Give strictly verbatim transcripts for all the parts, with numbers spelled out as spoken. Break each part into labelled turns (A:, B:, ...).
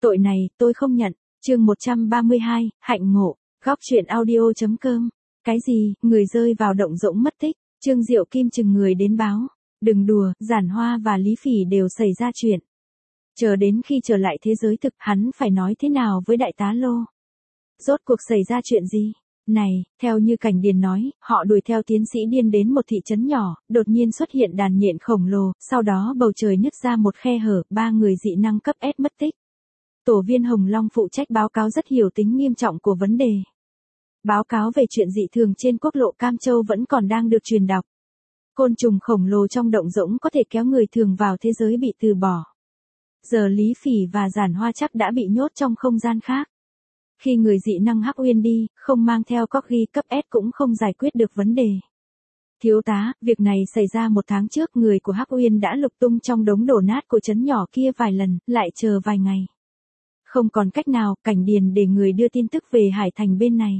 A: Tội này, tôi không nhận. Chương một trăm ba mươi hai, hạnh ngộ. Góc truyện audio chấm com. Cái gì, người rơi vào động rỗng mất tích. Trương Diệu Kim chừng người đến báo. Đừng đùa, Giản Hoa và Lý Phỉ đều xảy ra chuyện. Chờ đến khi trở lại thế giới thực, hắn phải nói thế nào với đại tá Lô? Rốt cuộc xảy ra chuyện gì? Này, theo như Cảnh Điền nói, họ đuổi theo tiến sĩ Điên đến một thị trấn nhỏ, đột nhiên xuất hiện đàn nhện khổng lồ, sau đó bầu trời nứt ra một khe hở, ba người dị năng cấp S mất tích. Tổ viên Hồng Long phụ trách báo cáo rất hiểu tính nghiêm trọng của vấn đề. Báo cáo về chuyện dị thường trên quốc lộ Cam Châu vẫn còn đang được truyền đọc. Côn trùng khổng lồ trong động rỗng có thể kéo người thường vào thế giới bị từ bỏ. Giờ Lý Phỉ và Giản Hoa chắc đã bị nhốt trong không gian khác. Khi người dị năng Hắc Uyên đi, không mang theo Corgi cấp S cũng không giải quyết được vấn đề. Thiếu tá, việc này xảy ra một tháng trước, người của Hắc Uyên đã lục tung trong đống đổ nát của trấn nhỏ kia vài lần, lại chờ vài ngày. Không còn cách nào, Cảnh Điền để người đưa tin tức về Hải Thành bên này.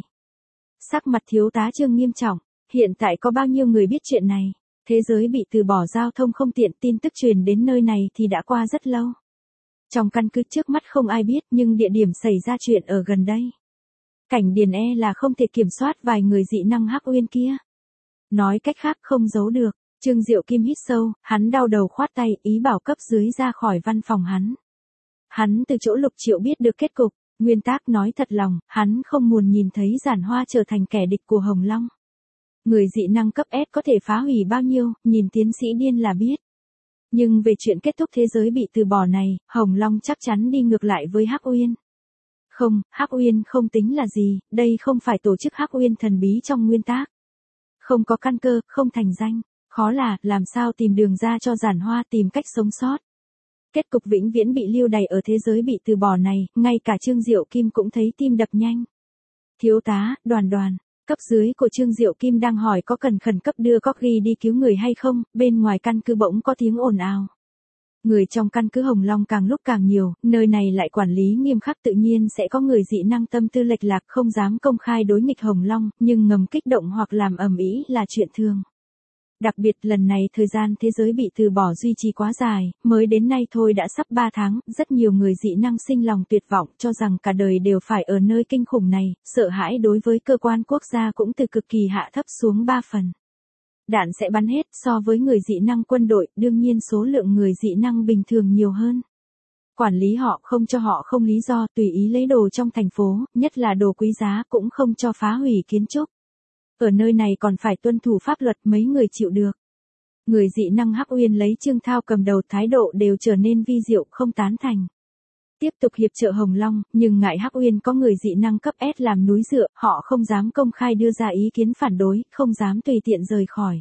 A: Sắc mặt thiếu tá Trương nghiêm trọng, hiện tại có bao nhiêu người biết chuyện này? Thế giới bị từ bỏ, giao thông không tiện, tin tức truyền đến nơi này thì đã qua rất lâu. Trong căn cứ trước mắt không ai biết, nhưng địa điểm xảy ra chuyện ở gần đây. Cảnh Điền e là không thể kiểm soát vài người dị năng Hắc Uyên kia. Nói cách khác không giấu được. Trương Diệu Kim hít sâu, hắn đau đầu khoát tay, ý bảo cấp dưới ra khỏi văn phòng hắn. Hắn từ chỗ Lục Triệu biết được kết cục, nguyên tắc nói thật lòng, hắn không muốn nhìn thấy Giản Hoa trở thành kẻ địch của Hồng Long. Người dị năng cấp S có thể phá hủy bao nhiêu, nhìn tiến sĩ Điên là biết. Nhưng về chuyện kết thúc thế giới bị từ bỏ này, Hồng Long chắc chắn đi ngược lại với Hắc Uyên. Không, Hắc Uyên không tính là gì, đây không phải tổ chức Hắc Uyên thần bí trong nguyên tắc. Không có căn cơ, không thành danh, khó là, làm sao tìm đường ra cho Giản Hoa tìm cách sống sót. Kết cục vĩnh viễn bị lưu đày ở thế giới bị từ bỏ này, ngay cả Trương Diệu Kim cũng thấy tim đập nhanh. Thiếu tá, Đoàn Đoàn, cấp dưới của Trương Diệu Kim đang hỏi có cần khẩn cấp đưa Corgi đi cứu người hay không, bên ngoài căn cứ bỗng có tiếng ồn ào. Người trong căn cứ Hồng Long càng lúc càng nhiều, nơi này lại quản lý nghiêm khắc, tự nhiên sẽ có người dị năng tâm tư lệch lạc không dám công khai đối nghịch Hồng Long, nhưng ngầm kích động hoặc làm ầm ĩ là chuyện thường. Đặc biệt lần này thời gian thế giới bị từ bỏ duy trì quá dài, mới đến nay thôi đã sắp ba tháng, rất nhiều người dị năng sinh lòng tuyệt vọng cho rằng cả đời đều phải ở nơi kinh khủng này, sợ hãi đối với cơ quan quốc gia cũng từ cực kỳ hạ thấp xuống ba phần. Đạn sẽ bắn hết, so với người dị năng quân đội, đương nhiên số lượng người dị năng bình thường nhiều hơn. Quản lý họ không cho họ không lý do, tùy ý lấy đồ trong thành phố, nhất là đồ quý giá, cũng không cho phá hủy kiến trúc. Ở nơi này còn phải tuân thủ pháp luật, mấy người chịu được. Người dị năng Hắc Uyên lấy Trương Thao cầm đầu, thái độ đều trở nên vi diệu, không tán thành. Tiếp tục hiệp trợ Hồng Long, nhưng ngại Hắc Uyên có người dị năng cấp S làm núi dựa, họ không dám công khai đưa ra ý kiến phản đối, không dám tùy tiện rời khỏi.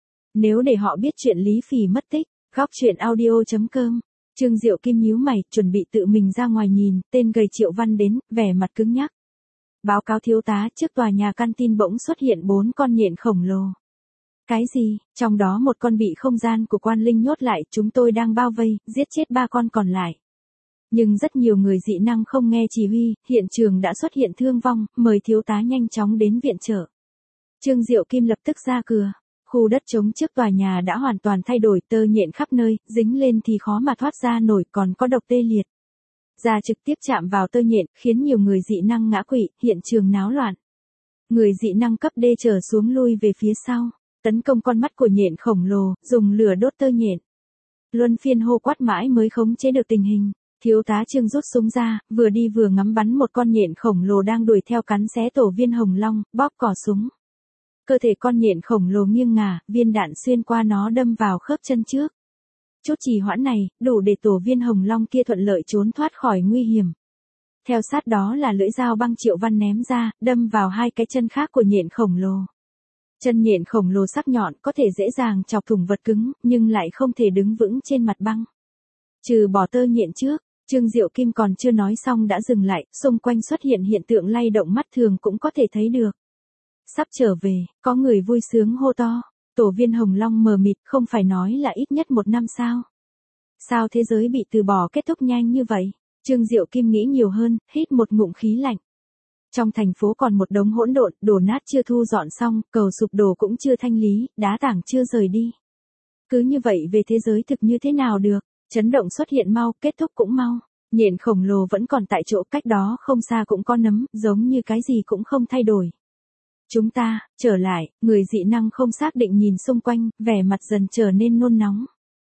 A: Nếu để họ biết chuyện Lý Phỉ mất tích, góc truyện audio chấm com. Trương Diệu Kim nhíu mày, chuẩn bị tự mình ra ngoài nhìn, tên gầy Triệu Văn đến, vẻ mặt cứng nhắc. Báo cáo thiếu tá, trước tòa nhà canteen bỗng xuất hiện bốn con nhện khổng lồ. Cái gì? Trong đó một con bị không gian của Quan Linh nhốt lại, chúng tôi đang bao vây, giết chết ba con còn lại. Nhưng rất nhiều người dị năng không nghe chỉ huy, hiện trường đã xuất hiện thương vong, mời thiếu tá nhanh chóng đến viện trợ. Trương Diệu Kim lập tức ra cửa. Khu đất trống trước tòa nhà đã hoàn toàn thay đổi, tơ nhện khắp nơi, dính lên thì khó mà thoát ra nổi, còn có độc tê liệt. Da trực tiếp chạm vào tơ nhện, khiến nhiều người dị năng ngã quỵ, hiện trường náo loạn. Người dị năng cấp D trở xuống lui về phía sau, tấn công con mắt của nhện khổng lồ, dùng lửa đốt tơ nhện. Luân phiên hô quát mãi mới khống chế được tình hình. Thiếu tá Trương rút súng ra, vừa đi vừa ngắm bắn một con nhện khổng lồ đang đuổi theo cắn xé tổ viên Hồng Long, bóp cò súng. Cơ thể con nhện khổng lồ nghiêng ngả, viên đạn xuyên qua nó đâm vào khớp chân trước. Chút trì hoãn này, đủ để tổ viên Hồng Long kia thuận lợi trốn thoát khỏi nguy hiểm. Theo sát đó là lưỡi dao băng Triệu Văn ném ra, đâm vào hai cái chân khác của nhện khổng lồ. Chân nhện khổng lồ sắc nhọn có thể dễ dàng chọc thủng vật cứng, nhưng lại không thể đứng vững trên mặt băng. Trừ bỏ tơ nhện trước, Trương Diệu Kim còn chưa nói xong đã dừng lại, xung quanh xuất hiện hiện tượng lay động mắt thường cũng có thể thấy được. Sắp trở về, có người vui sướng hô to. Tổ viên Hồng Long mờ mịt, không phải nói là ít nhất một năm sao? Sao thế giới bị từ bỏ kết thúc nhanh như vậy? Trương Diệu Kim nghĩ nhiều hơn, hít một ngụm khí lạnh. Trong thành phố còn một đống hỗn độn, đổ nát chưa thu dọn xong, cầu sụp đổ cũng chưa thanh lý, đá tảng chưa rời đi. Cứ như vậy về thế giới thực như thế nào được? Chấn động xuất hiện mau, kết thúc cũng mau. Nhện khổng lồ vẫn còn tại chỗ, cách đó không xa cũng có nấm, giống như cái gì cũng không thay đổi. Chúng ta, trở lại, người dị năng không xác định nhìn xung quanh, vẻ mặt dần trở nên nôn nóng.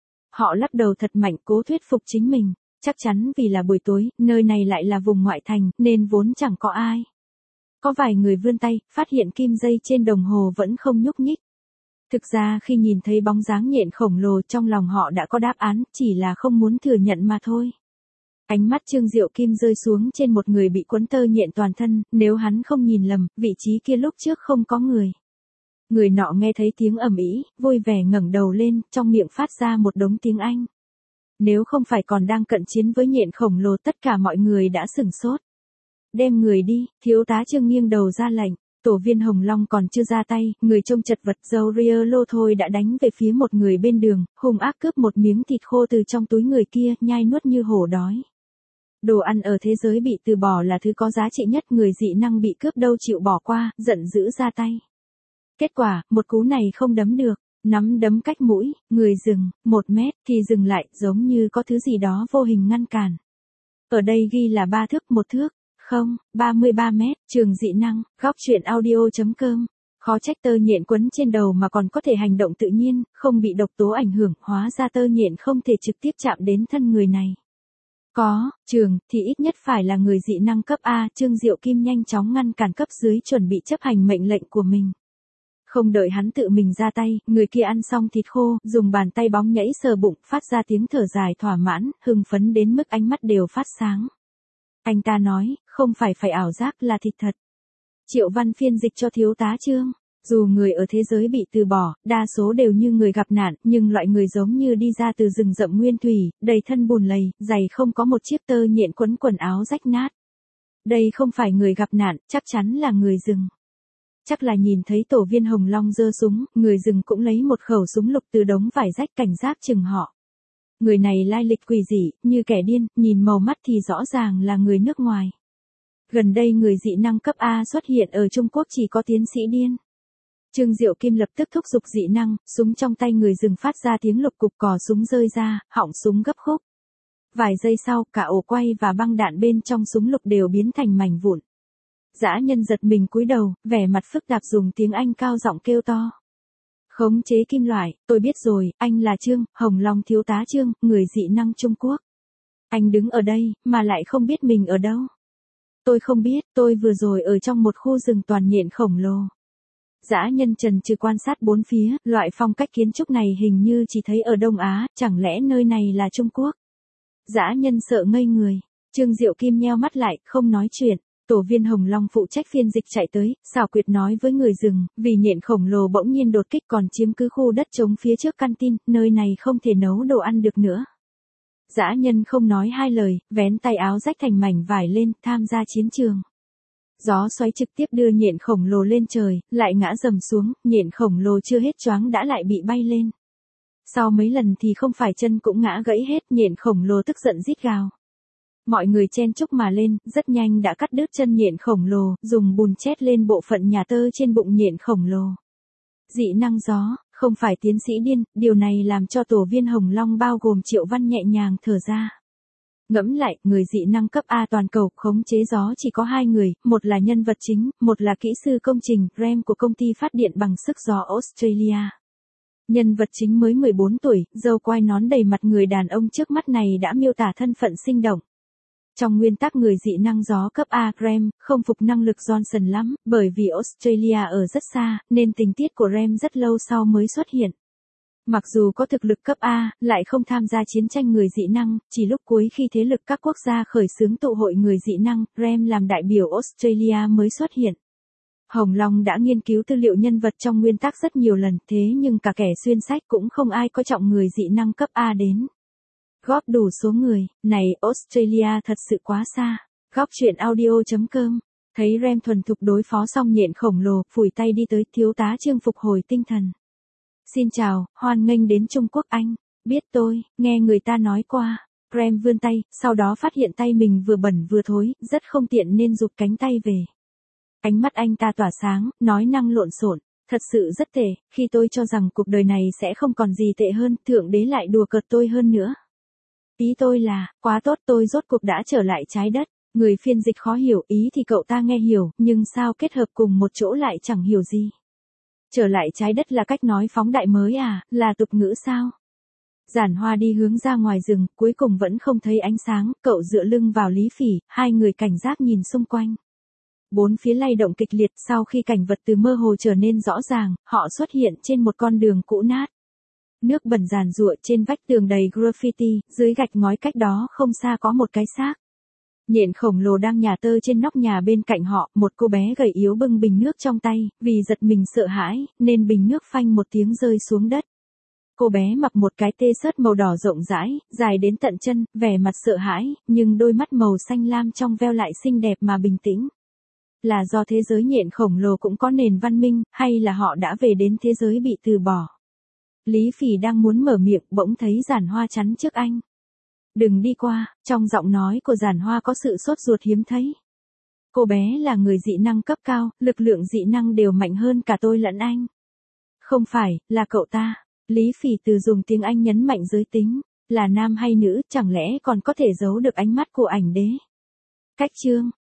A: Họ lắc đầu thật mạnh cố thuyết phục chính mình, chắc chắn vì là buổi tối, nơi này lại là vùng ngoại thành, nên vốn chẳng có ai. Có vài người vươn tay, phát hiện kim dây trên đồng hồ vẫn không nhúc nhích. Thực ra khi nhìn thấy bóng dáng nhện khổng lồ trong lòng họ đã có đáp án, chỉ là không muốn thừa nhận mà thôi. Ánh mắt Trương Diệu Kim rơi xuống trên một người bị quấn tơ nhện toàn thân, nếu hắn không nhìn lầm, vị trí kia lúc trước không có người. Người nọ nghe thấy tiếng ầm ĩ, vui vẻ ngẩng đầu lên, trong miệng phát ra một đống tiếng Anh. Nếu không phải còn đang cận chiến với nhện khổng lồ, tất cả mọi người đã sửng sốt. Đem người đi, thiếu tá Trương nghiêng đầu ra lệnh. Tổ viên Hồng Long còn chưa ra tay, người trông chật vật dâu ria lô thôi đã đánh về phía một người bên đường, hung ác cướp một miếng thịt khô từ trong túi người kia, nhai nuốt như hổ đói. Đồ ăn ở thế giới bị từ bỏ là thứ có giá trị nhất, người dị năng bị cướp đâu chịu bỏ qua, giận dữ ra tay. Kết quả, một cú này không đấm được, nắm đấm cách mũi, người dừng, một mét thì dừng lại, giống như có thứ gì đó vô hình ngăn cản. Ở đây ghi là ba thước, một thước. Không, ba mươi ba mét, trường dị năng, góc truyện audio.com. Khó trách tơ nhện quấn trên đầu mà còn có thể hành động tự nhiên, không bị độc tố ảnh hưởng, hóa ra tơ nhện không thể trực tiếp chạm đến thân người này. Có, trường, thì ít nhất phải là người dị năng cấp A, Trương Diệu Kim nhanh chóng ngăn cản cấp dưới chuẩn bị chấp hành mệnh lệnh của mình. Không đợi hắn tự mình ra tay, người kia ăn xong thịt khô, dùng bàn tay bóng nhảy sờ bụng, phát ra tiếng thở dài thỏa mãn, hưng phấn đến mức ánh mắt đều phát sáng. Anh ta nói, không phải phải ảo giác là thịt thật. Triệu Văn phiên dịch cho thiếu tá Trương. Dù người ở thế giới bị từ bỏ, đa số đều như người gặp nạn, nhưng loại người giống như đi ra từ rừng rậm nguyên thủy, đầy thân bùn lầy, giày không có một chiếc tơ nhện quấn quần áo rách nát. Đây không phải người gặp nạn, chắc chắn là người rừng. Chắc là nhìn thấy tổ viên Hồng Long giơ súng, người rừng cũng lấy một khẩu súng lục từ đống vải rách cảnh giác chừng họ. Người này lai lịch quỷ dị, như kẻ điên, nhìn màu mắt thì rõ ràng là người nước ngoài. Gần đây người dị năng cấp A xuất hiện ở Trung Quốc chỉ có tiến sĩ điên. Trương Diệu Kim lập tức thúc giục dị năng, súng trong tay người rừng phát ra tiếng lục cục, cò súng rơi ra, họng súng gấp khúc. Vài giây sau, cả ổ quay và băng đạn bên trong súng lục đều biến thành mảnh vụn. Dã nhân giật mình cúi đầu, vẻ mặt phức tạp dùng tiếng Anh cao giọng kêu to. Khống chế kim loại, tôi biết rồi, anh là Trương, Hồng Long thiếu tá Trương, người dị năng Trung Quốc. Anh đứng ở đây, mà lại không biết mình ở đâu. Tôi không biết, tôi vừa rồi ở trong một khu rừng toàn nhện khổng lồ. Dã nhân trần trừ quan sát bốn phía, loại phong cách kiến trúc này hình như chỉ thấy ở Đông Á, chẳng lẽ nơi này là Trung Quốc? Dã nhân sợ ngây người, Trương Diệu Kim nheo mắt lại, không nói chuyện. Tổ viên Hồng Long phụ trách phiên dịch chạy tới, xảo quyệt nói với người rừng, vì nhện khổng lồ bỗng nhiên đột kích còn chiếm cứ khu đất trống phía trước căn tin, nơi này không thể nấu đồ ăn được nữa. Dã nhân không nói hai lời, vén tay áo rách thành mảnh vải lên, tham gia chiến trường. Gió xoáy trực tiếp đưa nhện khổng lồ lên trời, lại ngã dầm xuống, nhện khổng lồ chưa hết choáng đã lại bị bay lên. Sau mấy lần thì không phải chân cũng ngã gãy hết, nhện khổng lồ tức giận rít gào. Mọi người chen chúc mà lên, rất nhanh đã cắt đứt chân nhện khổng lồ, dùng bùn chét lên bộ phận nhà tơ trên bụng nhện khổng lồ. Dị năng gió, không phải tiến sĩ điên, điều này làm cho tổ viên Hồng Long bao gồm Triệu Văn nhẹ nhàng thở ra. Ngẫm lại, người dị năng cấp A toàn cầu khống chế gió chỉ có hai người, một là nhân vật chính, một là kỹ sư công trình, rem của công ty phát điện bằng sức gió Australia. Nhân vật chính mới mười bốn tuổi, râu quai nón đầy mặt người đàn ông trước mắt này đã miêu tả thân phận sinh động. Trong nguyên tắc người dị năng gió cấp A, rem, không phục năng lực Johnson lắm, bởi vì Australia ở rất xa, nên tình tiết của rem rất lâu sau mới xuất hiện. Mặc dù có thực lực cấp A, lại không tham gia chiến tranh người dị năng, chỉ lúc cuối khi thế lực các quốc gia khởi xướng tụ hội người dị năng, rem làm đại biểu Australia mới xuất hiện. Hồng Long đã nghiên cứu tư liệu nhân vật trong nguyên tắc rất nhiều lần, thế nhưng cả kẻ xuyên sách cũng không ai coi trọng người dị năng cấp A đến. Góp đủ số người, này Australia thật sự quá xa. Góc truyện audio.com. Thấy rem thuần thục đối phó xong nhện khổng lồ, phủi tay đi tới, thiếu tá Trương phục hồi tinh thần. Xin chào, hoan nghênh đến Trung Quốc anh. Biết tôi, nghe người ta nói qua. Rem vươn tay, sau đó phát hiện tay mình vừa bẩn vừa thối, rất không tiện nên rụt cánh tay về. Ánh mắt anh ta tỏa sáng, nói năng lộn xộn. Thật sự rất tệ, khi tôi cho rằng cuộc đời này sẽ không còn gì tệ hơn, Thượng Đế lại đùa cợt tôi hơn nữa. Ý tôi là, quá tốt tôi rốt cuộc đã trở lại trái đất. Người phiên dịch khó hiểu ý thì cậu ta nghe hiểu, nhưng sao kết hợp cùng một chỗ lại chẳng hiểu gì. Trở lại trái đất là cách nói phóng đại mới à, là tục ngữ sao? Giản Hoa đi hướng ra ngoài rừng, cuối cùng vẫn không thấy ánh sáng, cậu dựa lưng vào Lý Phỉ, hai người cảnh giác nhìn xung quanh. Bốn phía lay động kịch liệt, sau khi cảnh vật từ mơ hồ trở nên rõ ràng, họ xuất hiện trên một con đường cũ nát. Nước bẩn giàn giụa trên vách tường đầy graffiti, dưới gạch ngói cách đó không xa có một cái xác. Nhện khổng lồ đang nhả tơ trên nóc nhà bên cạnh họ, một cô bé gầy yếu bưng bình nước trong tay, vì giật mình sợ hãi, nên bình nước phanh một tiếng rơi xuống đất. Cô bé mặc một cái t-shirt màu đỏ rộng rãi, dài đến tận chân, vẻ mặt sợ hãi, nhưng đôi mắt màu xanh lam trong veo lại xinh đẹp mà bình tĩnh. Là do thế giới nhện khổng lồ cũng có nền văn minh, hay là họ đã về đến thế giới bị từ bỏ? Lý Phỉ đang muốn mở miệng, bỗng thấy Giản Hoa chắn trước anh. Đừng đi qua, trong giọng nói của Giản Hoa có sự sốt ruột hiếm thấy. Cô bé là người dị năng cấp cao, lực lượng dị năng đều mạnh hơn cả tôi lẫn anh. Không phải, là cậu ta. Lý Phỉ từ dùng tiếng Anh nhấn mạnh giới tính, là nam hay nữ, chẳng lẽ còn có thể giấu được ánh mắt của ảnh đế. Cách chương